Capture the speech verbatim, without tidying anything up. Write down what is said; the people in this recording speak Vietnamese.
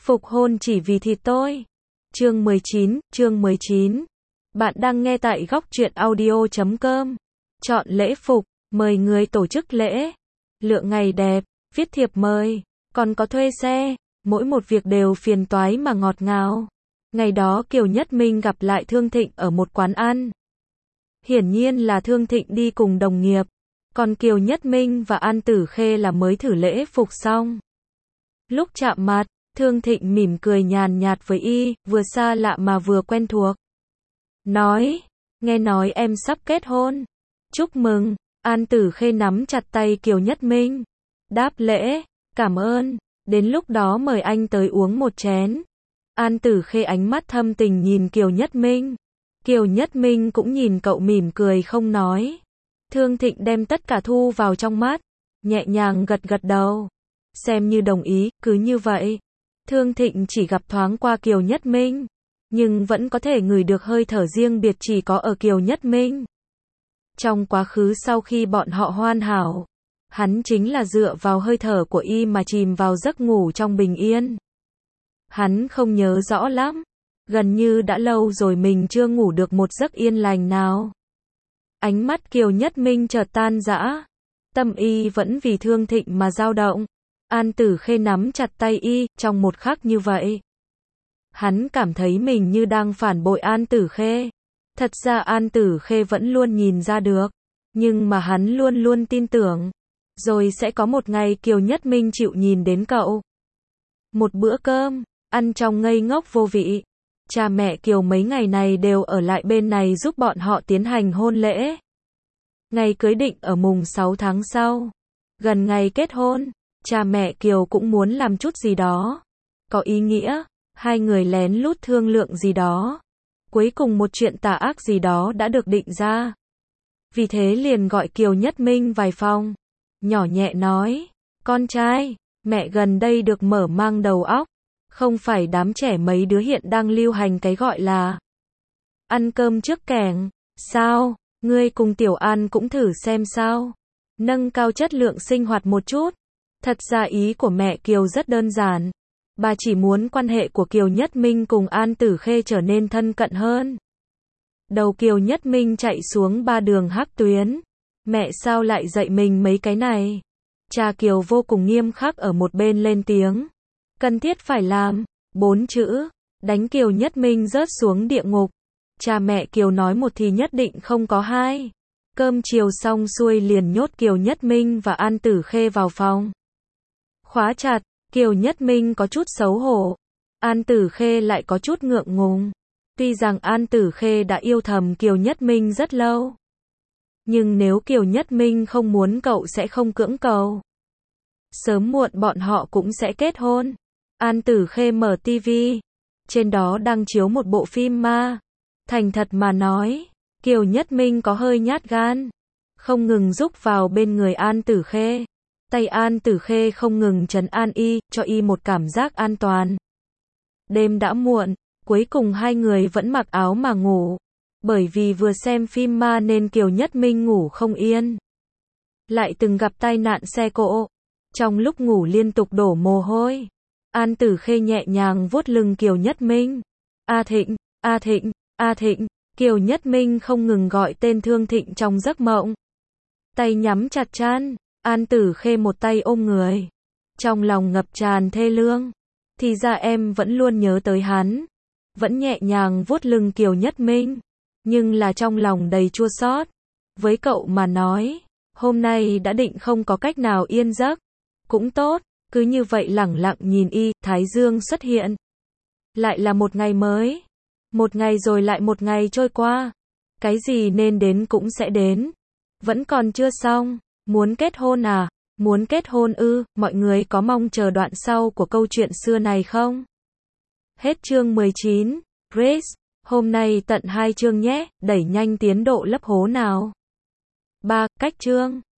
Phục hôn chỉ vì thịt tôi. Chương mười chín, chương mười chín. Bạn đang nghe tại góc truyện audio chấm com. Chọn lễ phục, mời người tổ chức lễ. Lựa ngày đẹp, viết thiệp mời, còn có thuê xe, mỗi một việc đều phiền toái mà ngọt ngào. Ngày đó Kiều Nhất Minh gặp lại Thương Thịnh ở một quán ăn. Hiển nhiên là Thương Thịnh đi cùng đồng nghiệp, còn Kiều Nhất Minh và An Tử Khê là mới thử lễ phục xong. Lúc chạm mặt, Thương Thịnh mỉm cười nhàn nhạt với y, vừa xa lạ mà vừa quen thuộc. Nói, nghe nói em sắp kết hôn. Chúc mừng. An Tử Khê nắm chặt tay Kiều Nhất Minh. Đáp lễ, cảm ơn, đến lúc đó mời anh tới uống một chén. An Tử Khê ánh mắt thâm tình nhìn Kiều Nhất Minh. Kiều Nhất Minh cũng nhìn cậu mỉm cười không nói. Thương Thịnh đem tất cả thu vào trong mắt, nhẹ nhàng gật gật đầu. Xem như đồng ý, cứ như vậy. Thương Thịnh chỉ gặp thoáng qua Kiều Nhất Minh, nhưng vẫn có thể ngửi được hơi thở riêng biệt chỉ có ở Kiều Nhất Minh. Trong quá khứ sau khi bọn họ hoàn hảo, hắn chính là dựa vào hơi thở của y mà chìm vào giấc ngủ trong bình yên. Hắn không nhớ rõ lắm, gần như đã lâu rồi mình chưa ngủ được một giấc yên lành nào. Ánh mắt Kiều Nhất Minh chợt tan rã, tâm y vẫn vì Thương Thịnh mà dao động. An Tử Khê nắm chặt tay y, trong một khắc như vậy. Hắn cảm thấy mình như đang phản bội An Tử Khê. Thật ra An Tử Khê vẫn luôn nhìn ra được, nhưng mà hắn luôn luôn tin tưởng, rồi sẽ có một ngày Kiều Nhất Minh chịu nhìn đến cậu. Một bữa cơm, ăn trong ngây ngốc vô vị. Cha mẹ Kiều mấy ngày này đều ở lại bên này giúp bọn họ tiến hành hôn lễ. Ngày cưới định ở mùng sáu tháng sau. Gần ngày kết hôn, cha mẹ Kiều cũng muốn làm chút gì đó có ý nghĩa, hai người lén lút thương lượng gì đó. Cuối cùng một chuyện tà ác gì đó đã được định ra. Vì thế liền gọi Kiều Nhất Minh vài phòng, nhỏ nhẹ nói, con trai, mẹ gần đây được mở mang đầu óc, không phải đám trẻ mấy đứa hiện đang lưu hành cái gọi là ăn cơm trước kẻng, sao, ngươi cùng Tiểu An cũng thử xem sao, nâng cao chất lượng sinh hoạt một chút. Thật ra ý của mẹ Kiều rất đơn giản. Bà chỉ muốn quan hệ của Kiều Nhất Minh cùng An Tử Khê trở nên thân cận hơn. Đầu Kiều Nhất Minh chạy xuống ba đường hắc tuyến. Mẹ sao lại dạy mình mấy cái này? Cha Kiều vô cùng nghiêm khắc ở một bên lên tiếng. Cần thiết phải làm. Bốn chữ. Đánh Kiều Nhất Minh rớt xuống địa ngục. Cha mẹ Kiều nói một thì nhất định không có hai. Cơm chiều xong xuôi liền nhốt Kiều Nhất Minh và An Tử Khê vào phòng. Khóa chặt, Kiều Nhất Minh có chút xấu hổ. An Tử Khê lại có chút ngượng ngùng. Tuy rằng An Tử Khê đã yêu thầm Kiều Nhất Minh rất lâu, nhưng nếu Kiều Nhất Minh không muốn cậu sẽ không cưỡng cầu. Sớm muộn bọn họ cũng sẽ kết hôn. An Tử Khê mở tivi, trên đó đang chiếu một bộ phim ma. Thành thật mà nói, Kiều Nhất Minh có hơi nhát gan, không ngừng rúc vào bên người An Tử Khê. Tay An Tử Khê không ngừng trấn an y, cho y một cảm giác an toàn. Đêm đã muộn, cuối cùng hai người vẫn mặc áo mà ngủ. Bởi vì vừa xem phim ma nên Kiều Nhất Minh ngủ không yên. Lại từng gặp tai nạn xe cộ. Trong lúc ngủ liên tục đổ mồ hôi. An Tử Khê nhẹ nhàng vuốt lưng Kiều Nhất Minh. A Thịnh, A Thịnh, A Thịnh. Kiều Nhất Minh không ngừng gọi tên Thương Thịnh trong giấc mộng. Tay nhắm chặt chan. An Tử Khê một tay ôm người, trong lòng ngập tràn thê lương. Thì ra em vẫn luôn nhớ tới hắn. Vẫn nhẹ nhàng vuốt lưng Kiều Nhất Minh, nhưng là trong lòng đầy chua xót. Với cậu mà nói, hôm nay đã định không có cách nào yên giấc. Cũng tốt, cứ như vậy lẳng lặng nhìn y, thái dương xuất hiện. Lại là một ngày mới. Một ngày rồi lại một ngày trôi qua. Cái gì nên đến cũng sẽ đến. Vẫn còn chưa xong. Muốn kết hôn à? Muốn kết hôn ư? Mọi người có mong chờ đoạn sau của câu chuyện xưa này không? Hết chương mười chín. Grace, hôm nay tận hai chương nhé, đẩy nhanh tiến độ lấp hố nào. ba. Cách chương